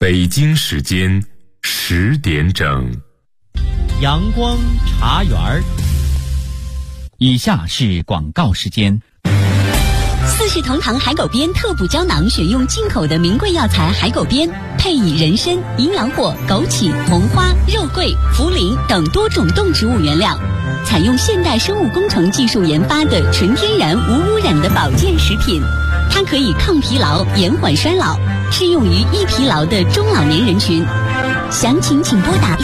北京时间10点整， 阳光茶园儿。以下是广告时间。 四世同堂海狗鞭特补胶囊选用进口的名贵药材海狗鞭，配以人参、营养果、枸杞、红花、肉桂、茯苓等多种动植物原料，采用现代生物工程技术研发的纯天然无污染的保健食品。它可以抗疲劳、延缓衰老，适用于易疲劳的中老年人群。详情请拨打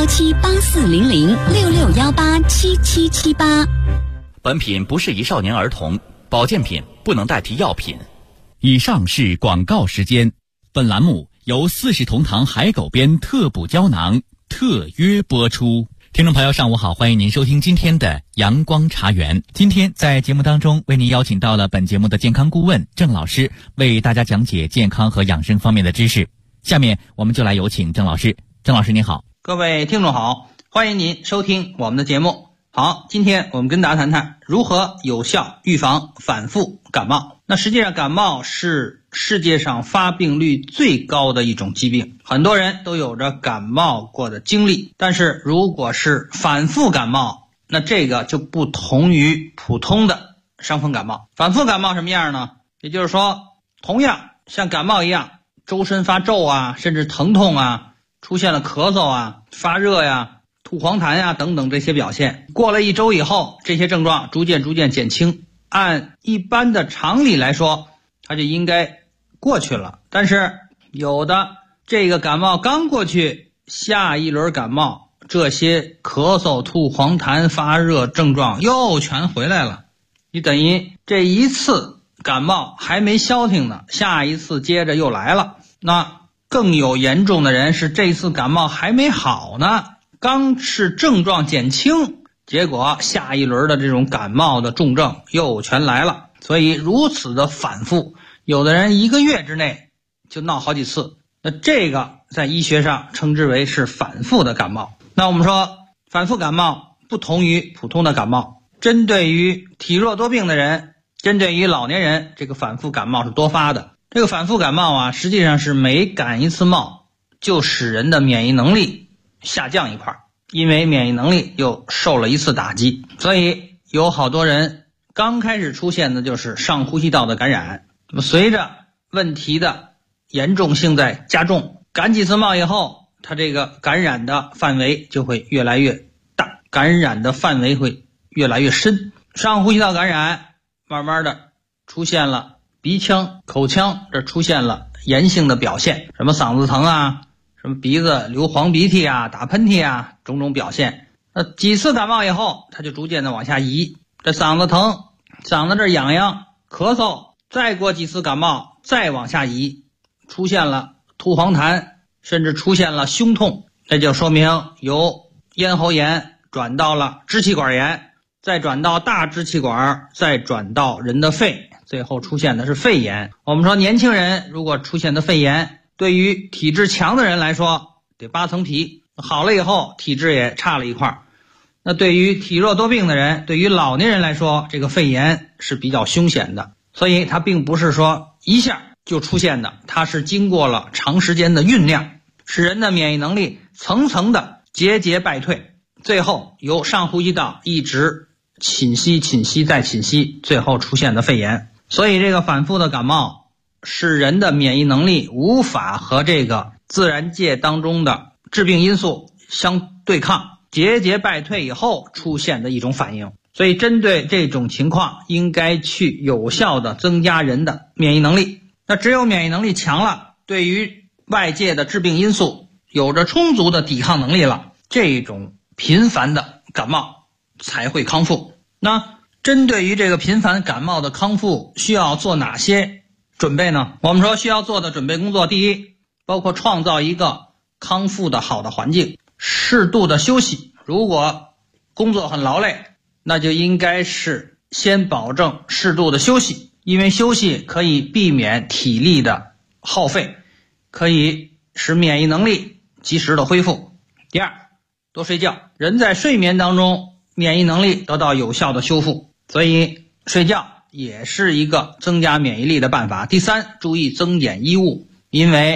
6617840066187778。 本品不适宜少年儿童，保健品不能代替药品。 以上是广告时间。本栏目由四世同堂海狗鞭特补胶囊特约播出。听众朋友上午好，欢迎您收听今天的阳光茶园。今天在节目当中为您邀请到了本节目的健康顾问郑老师，为大家讲解健康和养生方面的知识。下面我们就来有请郑老师。郑老师您好。 各位听众好，欢迎您收听我们的节目。好，今天我们跟大家谈谈如何有效预防反复感冒。那实际上感冒是世界上发病率最高的一种疾病，很多人都有着感冒过的经历，但是如果是反复感冒，那这个就不同于普通的伤风感冒。反复感冒什么样呢？也就是说，同样像感冒一样，周身发皱啊，甚至疼痛啊，出现了咳嗽啊、发热呀、吐黄痰呀等等这些表现，过了1周以后，这些症状逐渐减轻，按一般的常理来说，它就应该过去了。但是有的这个感冒刚过去，下一轮感冒，这些咳嗽、吐黄痰、发热症状又全回来了。你等于这一次感冒还没消停呢，下一次接着又来了。那更有严重的人是这次感冒还没好呢，刚是症状减轻，结果下一轮的这种感冒的重症又全来了。所以如此的反复，有的人1个月之内就闹好几次，那这个在医学上称之为是反复的感冒。那我们说反复感冒不同于普通的感冒，针对于体弱多病的人，针对于老年人，这个反复感冒是多发的。这个反复感冒啊，实际上是每感一次冒就使人的免疫能力下降一块，因为免疫能力又受了一次打击。所以有好多人刚开始出现的就是上呼吸道的感染，那么随着问题的严重性在加重，感几次冒以后，它这个感染的范围就会越来越大，感染的范围会越来越深。上呼吸道感染慢慢的出现了鼻腔、口腔这出现了炎性的表现，什么嗓子疼啊，什么鼻子流黄鼻涕啊、打喷嚏啊，种种表现。那几次感冒以后，它就逐渐的往下移，这嗓子疼，嗓子这痒痒，咳嗽，再过几次感冒再往下移，出现了吐黄痰，甚至出现了胸痛，这就说明由咽喉炎转到了支气管炎，再转到大支气管，再转到人的肺，最后出现的是肺炎。我们说年轻人如果出现的肺炎，对于体质强的人来说得8层皮，好了以后体质也差了一块。那对于体弱多病的人，对于老年人来说，这个肺炎是比较凶险的，所以它并不是说一下就出现的，它是经过了长时间的酝酿，使人的免疫能力层层的节败退，最后由上呼吸道一直侵袭再侵袭，最后出现的肺炎。所以这个反复的感冒是人的免疫能力无法和这个自然界当中的致病因素相对抗，节败退以后出现的一种反应。所以针对这种情况，应该去有效的增加人的免疫能力。那只有免疫能力强了，对于外界的致病因素有着充足的抵抗能力了，这种频繁的感冒才会康复。那针对于这个频繁感冒的康复，需要做哪些准备呢？我们说需要做的准备工作，第一，包括创造一个康复的好的环境，适度的休息。如果工作很劳累，那就应该是先保证适度的休息，因为休息可以避免体力的耗费，可以使免疫能力及时的恢复。第二，多睡觉，人在睡眠当中免疫能力得到有效的修复，所以睡觉也是一个增加免疫力的办法。第三，注意增减衣物，因为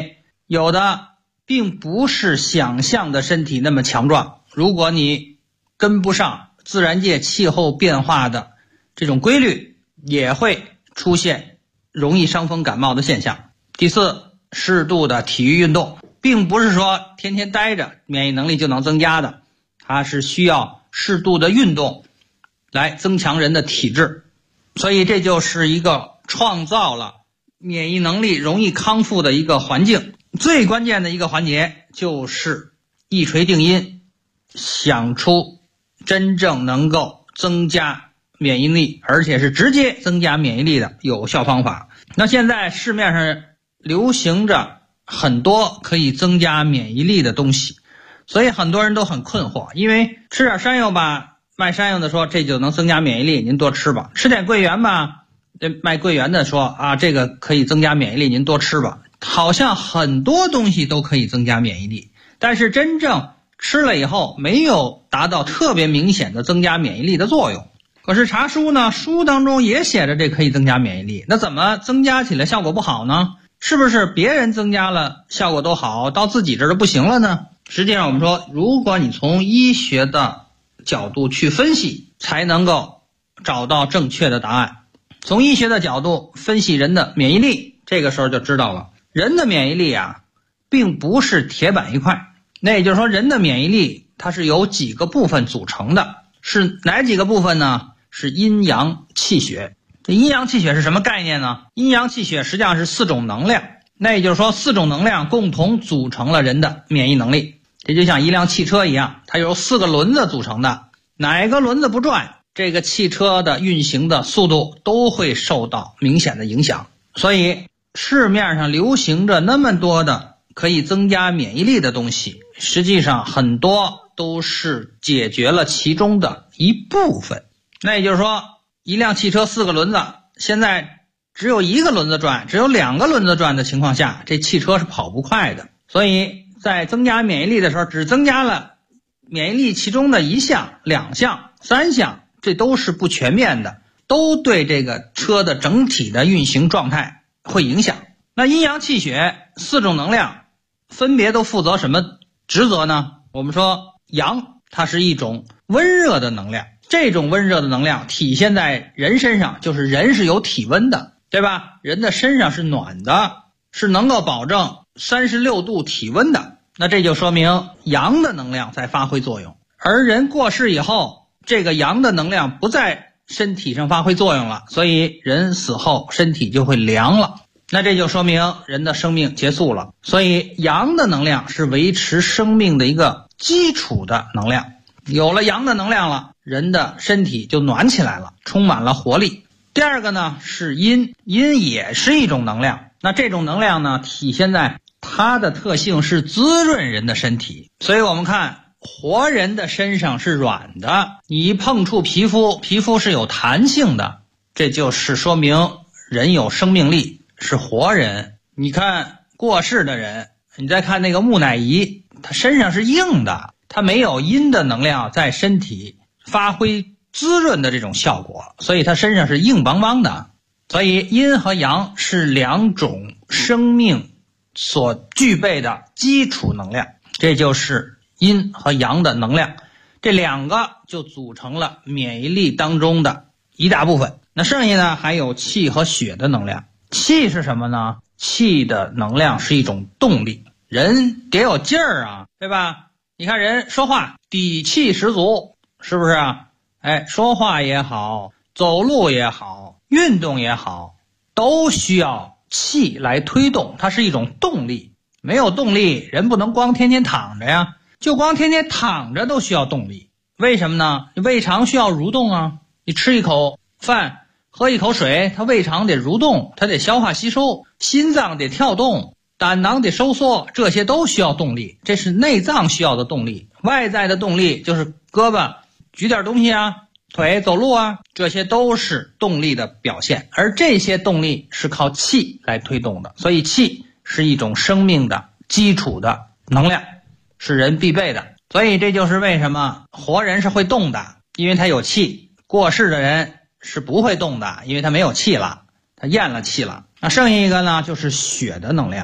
有的并不是想象的身体那么强壮，如果你跟不上自然界气候变化的这种规律，也会出现容易伤风感冒的现象。第四，适度的体育运动，并不是说天天待着免疫能力就能增加的，它是需要适度的运动来增强人的体质。所以这就是一个创造了免疫能力容易康复的一个环境。最关键的一个环节就是一锤定音，想出真正能够增加免疫力，而且是直接增加免疫力的有效方法。那现在市面上流行着很多可以增加免疫力的东西，所以很多人都很困惑，因为吃点山药吧，卖山药的说这就能增加免疫力，您多吃吧；吃点桂圆吧，卖桂圆的说啊这个可以增加免疫力，您多吃吧。好像很多东西都可以增加免疫力，但是真正吃了以后没有达到特别明显的增加免疫力的作用。可是查书呢，书当中也写着这可以增加免疫力，那怎么增加起来效果不好呢？是不是别人增加了效果都好，到自己这儿就不行了呢？实际上我们说，如果你从医学的角度去分析，才能够找到正确的答案。从医学的角度分析人的免疫力，这个时候就知道了，人的免疫力啊，并不是铁板一块。那也就是说，人的免疫力它是由几个部分组成的，是哪几个部分呢？是阴阳气血。这阴阳气血是什么概念呢？阴阳气血实际上是4种能量，那也就是说4种能量共同组成了人的免疫能力。这就像一辆汽车一样，它由4个轮子组成的，哪个轮子不转，这个汽车的运行的速度都会受到明显的影响。所以市面上流行着那么多的可以增加免疫力的东西，实际上很多都是解决了其中的一部分。那也就是说，一辆汽车4个轮子，现在只有1个轮子转，只有2个轮子转的情况下，这汽车是跑不快的。所以在增加免疫力的时候，只增加了免疫力其中的1项、2项、3项，这都是不全面的，都对这个车的整体的运行状态会影响。那阴阳气血4种能量分别都负责什么职责呢？我们说阳，它是一种温热的能量，这种温热的能量体现在人身上，就是人是有体温的，对吧？人的身上是暖的，是能够保证36度体温的，那这就说明阳的能量在发挥作用。而人过世以后，这个阳的能量不在身体上发挥作用了，所以人死后身体就会凉了，那这就说明人的生命结束了。所以阳的能量是维持生命的一个基础的能量，有了阳的能量了，人的身体就暖起来了，充满了活力。第二个呢是阴，阴也是一种能量，那这种能量呢体现在它的特性是滋润人的身体。所以我们看活人的身上是软的，你一碰触皮肤，皮肤是有弹性的，这就是说明人有生命力，是活人。你看过世的人，你再看那个木乃伊，他身上是硬的，他没有阴的能量在身体发挥滋润的这种效果，所以他身上是硬邦邦的。所以阴和阳是2种生命所具备的基础能量，这就是阴和阳的能量，这2个就组成了免疫力当中的一大部分。那剩下呢还有气和血的能量。气是什么呢？气的能量是一种动力，人得有劲儿啊，对吧？你看人说话底气十足，是不是啊？说话也好，走路也好，运动也好，都需要气来推动，它是一种动力。没有动力，人不能光天天躺着呀，就光天天躺着都需要动力。为什么呢？胃肠需要蠕动啊，你吃一口饭，喝一口水，它胃肠得蠕动，它得消化吸收，心脏得跳动，胆囊得收缩，这些都需要动力，这是内脏需要的动力。外在的动力就是胳膊举点东西啊，腿走路啊，这些都是动力的表现，而这些动力是靠气来推动的。所以气是一种生命的基础的能量，是人必备的。所以这就是为什么活人是会动的，因为他有气；过世的人是不会动的，因为他没有气了，他咽了气了。那剩下一个呢就是血的能量。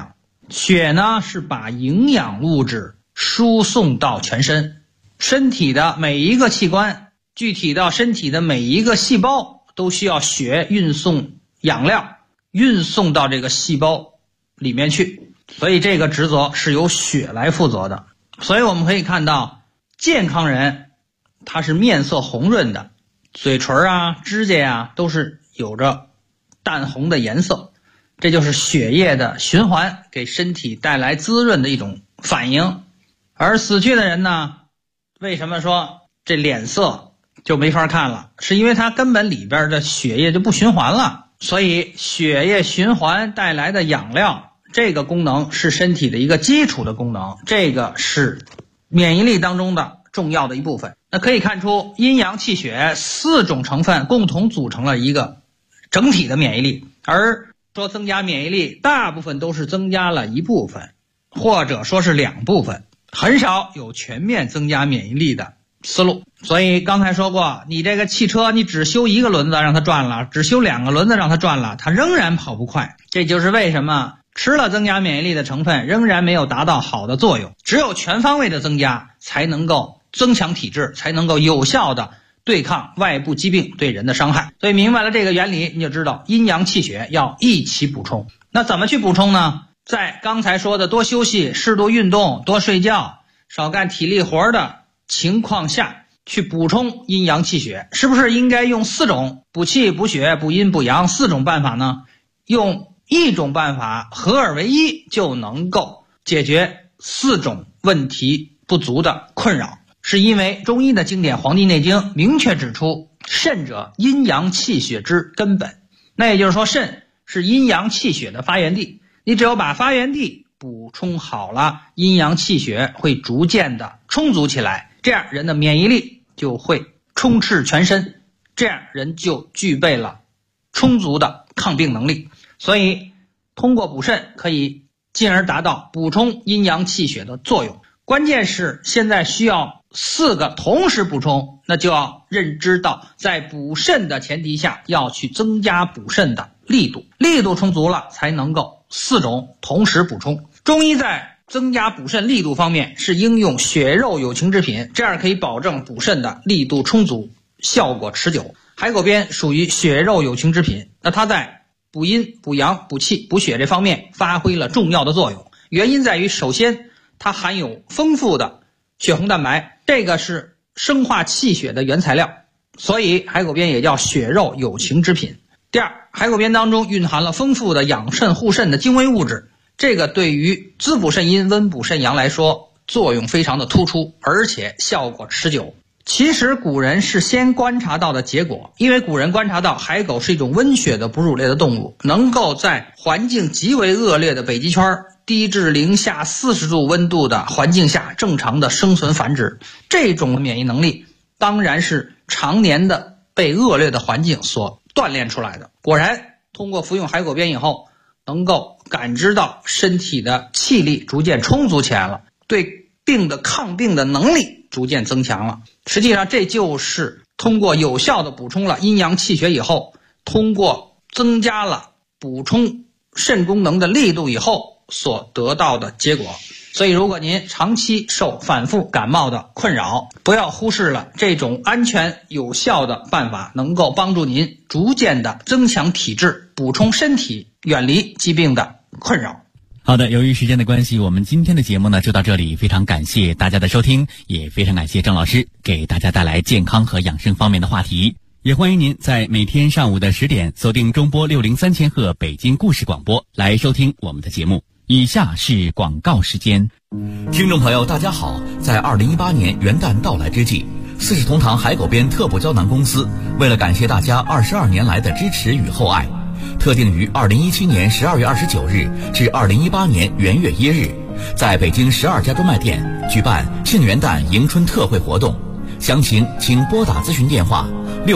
血呢是把营养物质输送到全身，身体的每一个器官，具体到身体的每一个细胞，都需要血运送养料，运送到这个细胞里面去，所以这个职责是由血来负责的。所以我们可以看到，健康人他是面色红润的，嘴唇啊、指甲啊都是有着淡红的颜色，这就是血液的循环给身体带来滋润的一种反应。而死去的人呢，为什么说这脸色就没法看了？是因为它根本里边的血液就不循环了。所以血液循环带来的养料，这个功能是身体的一个基础的功能，这个是免疫力当中的重要的一部分。那可以看出，阴阳气血4种成分共同组成了一个整体的免疫力，而说增加免疫力，大部分都是增加了一部分，或者说是2部分，很少有全面增加免疫力的思路。所以刚才说过，你这个汽车你只修1个轮子让它转了，只修2个轮子让它转了，它仍然跑不快。这就是为什么吃了增加免疫力的成分仍然没有达到好的作用，只有全方位的增加才能够增强体质，才能够有效的对抗外部疾病对人的伤害。所以明白了这个原理，你就知道阴阳气血要一起补充。那怎么去补充呢？在刚才说的多休息、适度运动、多睡觉、少干体力活的情况下去补充阴阳气血，是不是应该用4种补气、补血、补阴、补阳4种办法呢？用1种办法合二为一就能够解决4种问题不足的困扰。是因为中医的经典《黄帝内经》明确指出，肾者阴阳气血之根本。那也就是说，肾是阴阳气血的发源地，你只有把发源地补充好了，阴阳气血会逐渐的充足起来，这样人的免疫力就会充斥全身，这样人就具备了充足的抗病能力。所以通过补肾可以进而达到补充阴阳气血的作用。关键是现在需要4个同时补充，那就要认知到在补肾的前提下要去增加补肾的力度，力度充足了才能够4种同时补充。中医在增加补肾力度方面是应用血肉有情之品，这样可以保证补肾的力度充足，效果持久。海狗鞭属于血肉有情之品，那它在补阴、补阳、补气、补血这方面发挥了重要的作用。原因在于，首先它含有丰富的血红蛋白，这个是生化气血的原材料，所以海狗鞭也叫血肉有情之品。第二，海狗鞭当中蕴含了丰富的养肾护肾的精微物质，这个对于滋补肾阴、温补肾阳来说作用非常的突出，而且效果持久。其实古人是先观察到的结果，因为古人观察到海狗是一种温血的哺乳类的动物，能够在环境极为恶劣的北极圈低至零下40度温度的环境下正常的生存繁殖，这种免疫能力当然是常年的被恶劣的环境所锻炼出来的。果然通过服用海狗鞭以后，能够感知到身体的气力逐渐充足起来了，对病的抗病的能力逐渐增强了。实际上这就是通过有效的补充了阴阳气血以后，通过增加了补充肾功能的力度以后所得到的结果。所以如果您长期受反复感冒的困扰，不要忽视了这种安全有效的办法，能够帮助您逐渐的增强体质，补充身体，远离疾病的困扰。 好的，由于时间的关系，我们今天的节目呢就到这里，非常感谢大家的收听，也非常感谢郑老师给大家带来健康和养生方面的话题。也欢迎您在每天上午的10点锁定中波603千赫北京故事广播来收听我们的节目。以下是广告时间。 听众朋友大家好，在2018年元旦到来之际，四世同堂海狗鞭特补胶囊公司为了感谢大家22年来的支持与厚爱，特定于2017年12月29日至2018年元月1日，在北京12家专卖店举办庆元旦迎春特惠活动。详情请拨打咨询电话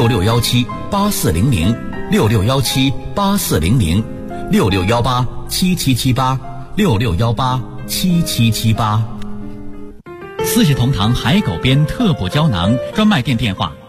66178400 66178400 66187778 66187778。 四世同堂海狗鞭特补胶囊专卖店电话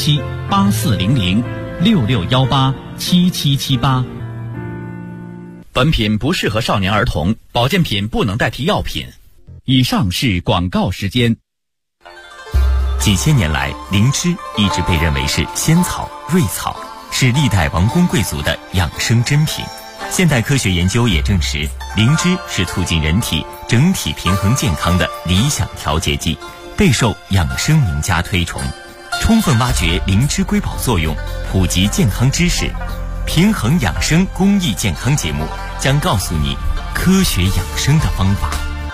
66178400 66187778。 本品不适合少年儿童，保健品不能代替药品。以上是广告时间。 几千年来，灵芝一直被认为是仙草、瑞草，是历代王公贵族的养生珍品。现代科学研究也证实，灵芝是促进人体整体平衡健康的理想调节剂，备受养生名家推崇。充分挖掘灵芝瑰宝作用，普及健康知识，平衡养生公益健康节目将告诉你科学养生的方法。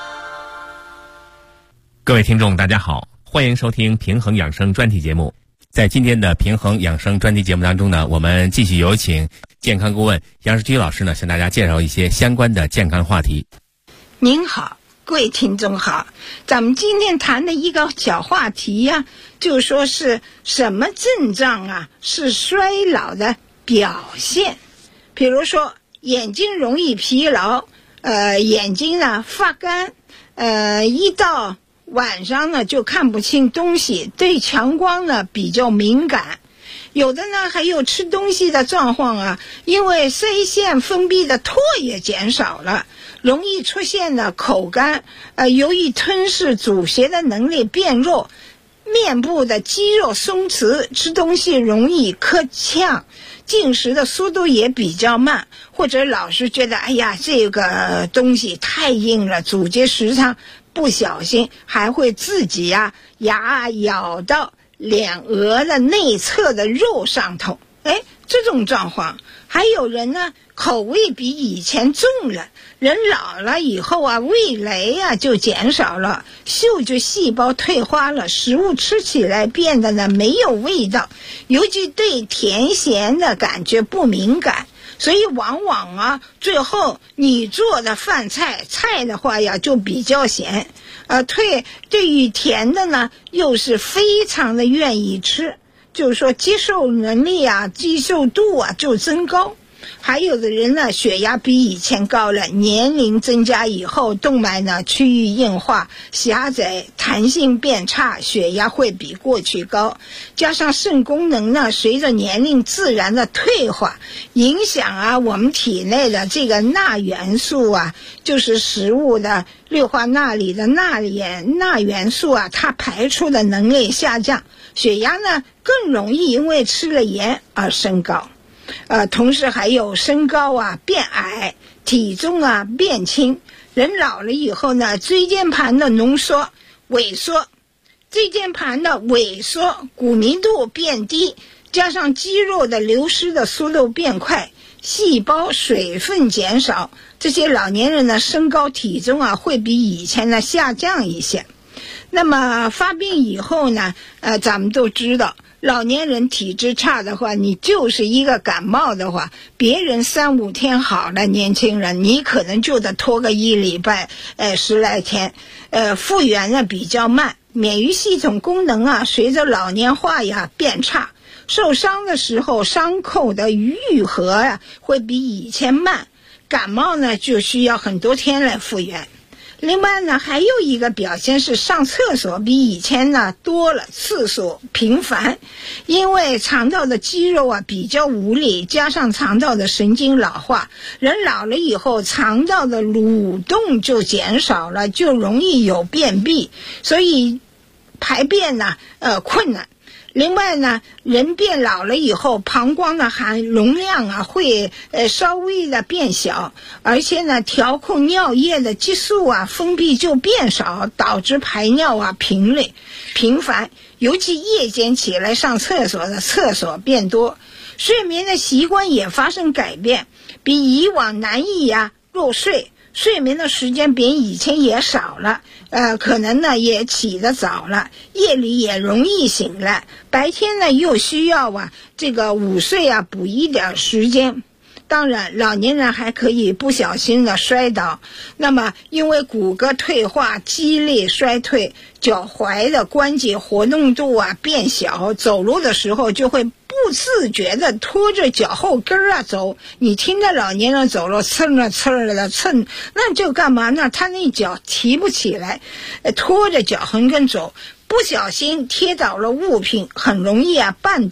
各位听众大家好，欢迎收听平衡养生专题节目。在今天的平衡养生专题节目当中呢，我们继续有请健康顾问杨世居老师呢，向大家介绍一些相关的健康话题。 您好，各位听众好，咱们今天谈的一个小话题呀，就说是什么症状啊是衰老的表现。比如说眼睛容易疲劳，眼睛呢发干，一到晚上呢就看不清东西，对强光呢比较敏感。有的呢还有吃东西的状况啊，因为腮腺分泌的唾液减少了，容易出现了口干，由于吞噬阻胁的能力变弱，面部的肌肉松弛，吃东西容易磕呛，进食的速度也比较慢，或者老是觉得哎呀这个东西太硬了，阻截时常不小心还会自己牙咬到脸额的内侧的肉上头。这种状况。还有人呢口味比以前重了，人老了以后味蕾就减少了，嗅觉细胞退化了，食物吃起来变得呢没有味道，尤其对甜咸的感觉不敏感。所以往往最后你做的饭菜的话就比较咸，对于甜的呢又是非常的愿意吃，就是说接受能力接受度就增高。还有的人呢血压比以前高了，年龄增加以后动脉呢区域硬化狭窄，弹性变差，血压会比过去高，加上肾功能呢随着年龄自然的退化，影响我们体内的这个钠元素就是食物的氯化钠里的钠元素它排出的能力下降，血压呢更容易因为吃了盐而升高。同时还有身高变矮，体重变轻。人老了以后呢，椎间盘的萎缩，椎间盘的萎缩，骨密度变低，加上肌肉的流失的速度变快，细胞水分减少，这些老年人的身高体重会比以前呢下降一些。那么发病以后呢，咱们都知道老年人体质差的话，你就是一个感冒的话，别人3-5天好了，年轻人你可能就得拖个1礼拜10来天，复原呢比较慢，免疫系统功能随着老年化变差，受伤的时候伤口的愈合会比以前慢，感冒呢就需要很多天来复原。另外呢还有一个表现是上厕所比以前呢多了，次数频繁，因为肠道的肌肉比较无力，加上肠道的神经老化，人老了以后肠道的蠕动就减少了，就容易有便秘，所以排便呢困难。另外呢人变老了以后，膀胱的容量会稍微的变小，而且呢调控尿液的激素分泌就变少，导致排尿频繁，尤其夜间起来上厕所的厕所变多，睡眠的习惯也发生改变，比以往难以入睡，睡眠的时间比以前也少了，可能呢也起得早了，夜里也容易醒来，白天呢又需要这个午睡补一点时间。当然老年人还可以不小心的摔倒，那么因为骨骼退化，肌力衰退，脚踝的关节活动度变小，走路的时候就会不自觉的拖着脚后跟走。你听着老年人走路蹭了的蹭，那就干嘛呢？他那脚提不起来，拖着脚后跟走，不小心贴倒了物品，很容易绊倒。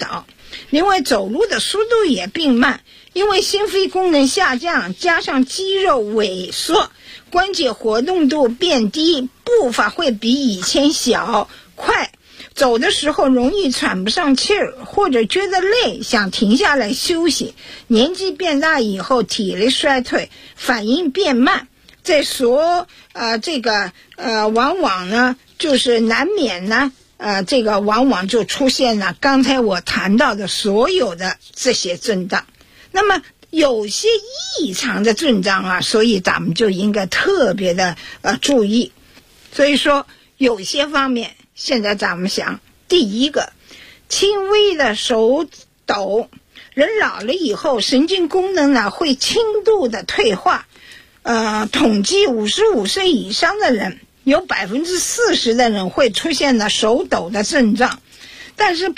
另外走路的速度也变慢，因为心肺功能下降，加上肌肉萎缩，关节活动度变低，步伐会比以前小快，走的时候容易喘不上气儿，或者觉得累，想停下来休息。年纪变大以后，体力衰退，反应变慢，往往呢就是难免呢往往就出现了刚才我谈到的所有的这些症状。那么有些异常的症状啊，所以咱们就应该特别的注意。所以说有些方面，现在咱们想，第一个，轻微的手抖，人老了以后神经功能呢会轻度的退化。统计55岁以上的人，有40%的人会出现了手抖的症状，但是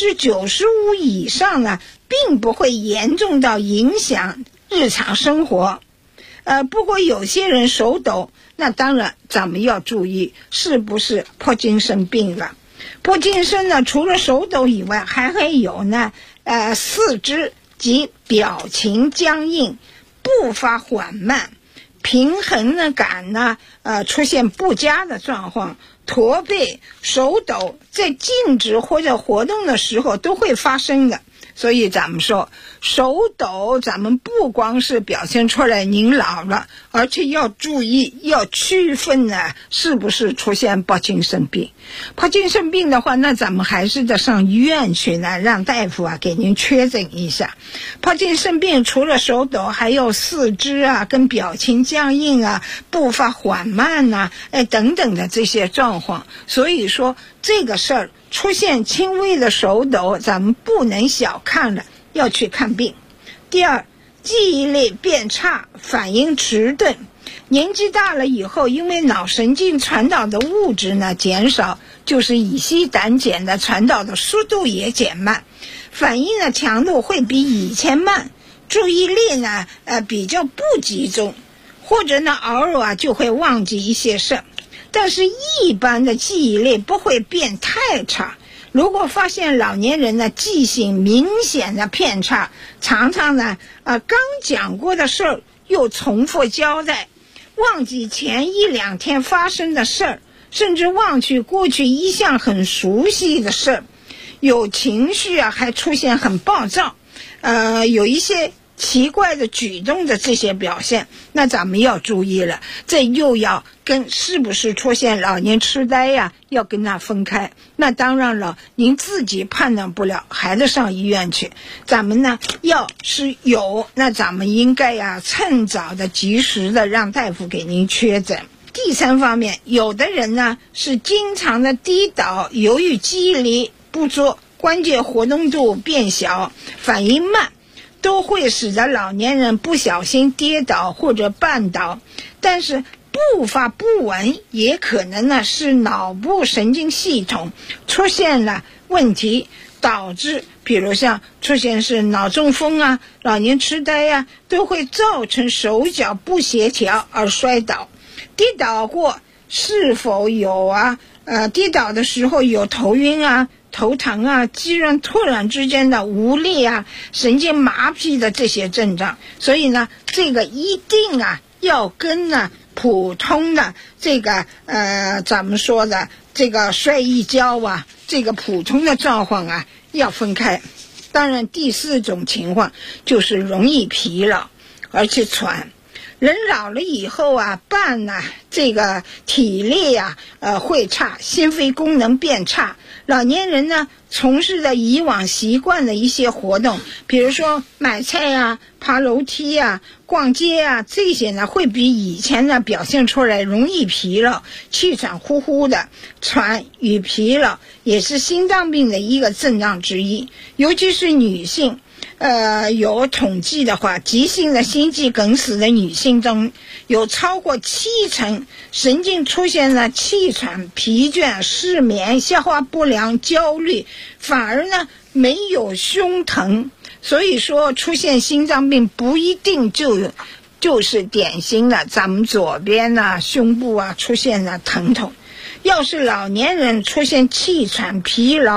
95%以上呢，并不会严重到影响日常生活。不过有些人手抖，那当然咱们要注意是不是帕金森病了。帕金森呢，除了手抖以外，还会有呢四肢及表情僵硬，步伐缓慢，平衡感呢出现不佳的状况，驼背、手抖，在静止或者活动的时候都会发生的。所以咱们说手抖，咱们不光是表现出来您老了，而且要注意，要区分呢是不是出现帕金森病。帕金森病的话，那咱们还是得上医院去呢，让大夫给您确诊一下。帕金森病除了手抖，还有四肢跟表情僵硬步伐缓慢等等的这些状况。所以说这个事儿出现轻微的手抖，咱们不能小看了，要去看病。第二，记忆力变差，反应迟钝。年纪大了以后，因为脑神经传导的物质呢减少，就是乙酰胆碱的传导的速度也减慢，反应的强度会比以前慢，注意力呢比较不集中，或者呢偶尔就会忘记一些事。但是一般的记忆力不会变太差。如果发现老年人呢记性明显的偏差，常常呢刚讲过的事儿又重复交代，忘记前1-2天发生的事儿，甚至忘记过去一向很熟悉的事儿，有情绪还出现很暴躁，有一些奇怪的举动的这些表现，那咱们要注意了，这又要跟是不是出现老年痴呆要跟它分开。那当然了，您自己判断不了，还得上医院去。咱们呢要是有，那咱们应该趁早的及时的让大夫给您确诊。第三方面，有的人呢是经常的跌倒，由于记忆力不足，关节活动度变小，反应慢，都会使得老年人不小心跌倒或者绊倒。但是步伐不稳也可能呢是脑部神经系统出现了问题，导致比如像出现是脑中风老年痴呆都会造成手脚不协调而摔倒。跌倒过是否有跌倒的时候有头晕头疼肌肉突然之间的无力神经麻痹的这些症状。所以呢这个一定要跟普通的这个咱们说的这个摔一跤这个普通的状况要分开。当然第四种情况就是容易疲劳而且喘。人老了以后这个体力会差，心肺功能变差。老年人呢从事的以往习惯的一些活动，比如说买菜爬楼梯逛街这些呢会比以前呢表现出来容易疲劳，气喘呼呼的。喘与疲劳也是心脏病的一个症状之一，尤其是女性。有统计的话，急性的心肌梗死的女性中有超过70%神经出现了气喘、疲倦、失眠、消化不良、焦虑，反而呢没有胸疼。所以说出现心脏病不一定就是典型的咱们左边胸部出现了疼痛。要是老年人出现气喘、疲劳、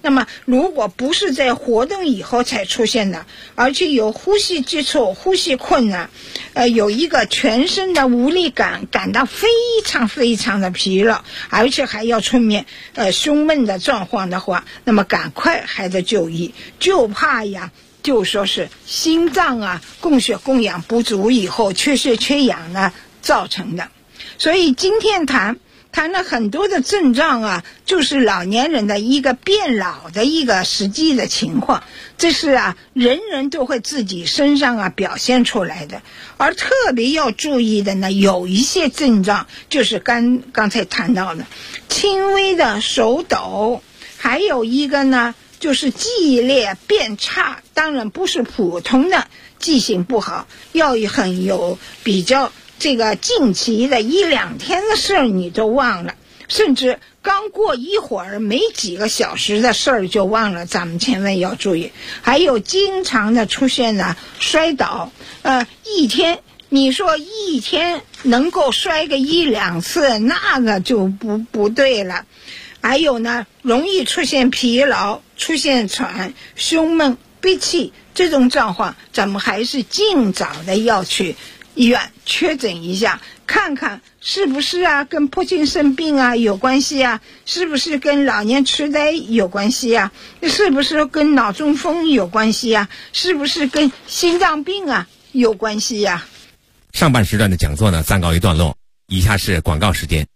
那么如果不是在活动以后才出现的，而且有呼吸急促、呼吸困难，有一个全身的无力感，感到非常非常的疲劳，而且还要出现胸闷的状况的话，那么赶快还得就医，就怕呀就说是心脏啊供血供氧不足以后缺血缺氧呢造成的。所以今天谈了很多的症状啊，就是老年人的一个变老的一个实际的情况，这是人人都会自己身上表现出来的。而特别要注意的呢，有一些症状就是刚才谈到的轻微的手抖，还有一个呢就是记忆力变差，当然不是普通的记性不好，要很有比较这个近期的1-2天的事儿你都忘了，甚至刚过一会儿没几个小时的事儿就忘了，咱们千万要注意。还有经常的出现的摔倒，一天你说一天能够摔个1-2次，那个就不对了。还有呢，容易出现疲劳、出现喘、胸闷、闭气这种状况，咱们还是尽早的要去医院确诊一下，看看是不是跟帕金森病有关系是不是跟老年痴呆有关系是不是跟脑中风有关系是不是跟心脏病有关系上半时段的讲座呢暂告一段落，以下是广告时间。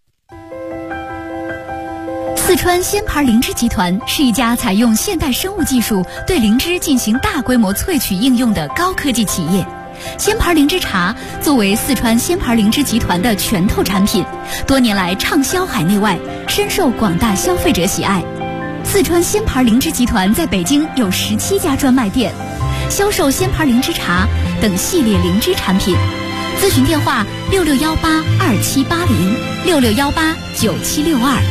四川仙牌灵芝集团是一家采用现代生物技术对灵芝进行大规模萃取应用的高科技企业。仙牌灵芝茶作为四川仙牌灵芝集团的拳头产品，多年来畅销海内外，深受广大消费者喜爱。四川仙牌灵芝集团在北京有17家专卖店，销售仙牌灵芝茶等系列灵芝产品。咨询电话66182780，66189762。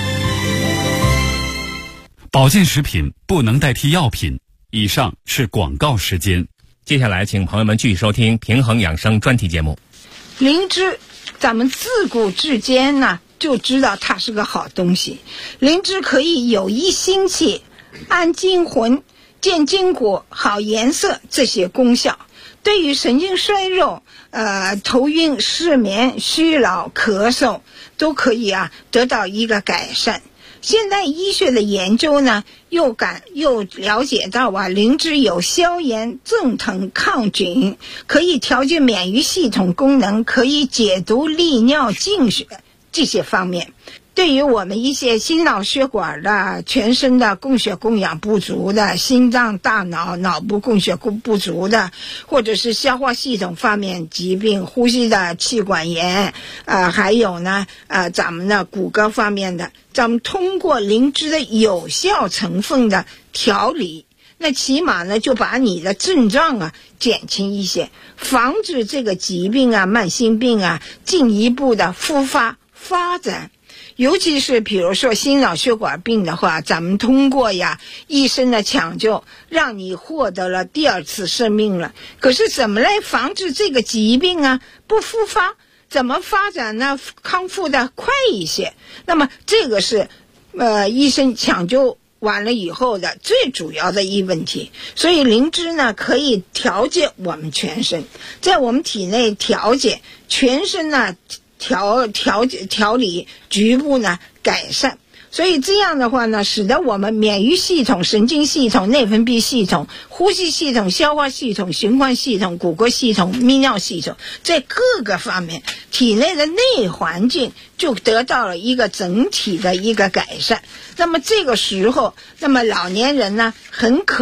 保健食品不能代替药品。以上是广告时间。 接下来请朋友们继续收听平衡养生专题节目。 灵芝咱们自古至今呢就知道它是个好东西，灵芝可以有益心气、安筋魂、健筋骨、好颜色这些功效，对于神经衰弱、头晕、失眠、虚劳、咳嗽都可以得到一个改善。现代医学的研究呢，又了解到灵芝有消炎、镇疼、抗菌，可以调节免疫系统功能，可以解毒、利尿、净血这些方面。对于我们一些心脑血管的、全身的供血供氧不足的、心脏、大脑、脑部供血不足的，或者是消化系统方面疾病、呼吸的气管炎，还有呢，咱们的骨骼方面的，咱们通过灵芝的有效成分的调理，那起码呢就把你的症状减轻一些，防止这个疾病慢性病进一步的复发发展。尤其是比如说心脑血管病的话，咱们通过医生的抢救，让你获得了第2次生命了。可是怎么来防止这个疾病不复发？怎么发展呢？康复的快一些？那么这个是医生抢救完了以后的最主要的一问题。所以灵芝呢可以调节我们全身，在我们体内调节全身呢调理，局部呢改善。所以这样的话呢，使得我们免疫系统、神经系统、内分泌系统、呼吸系统、消化系统、循环系统、骨骼系统、泌尿系统，在各个方面体内的内环境就得到了一个整体的一个改善。那么这个时候，那么老年人呢很可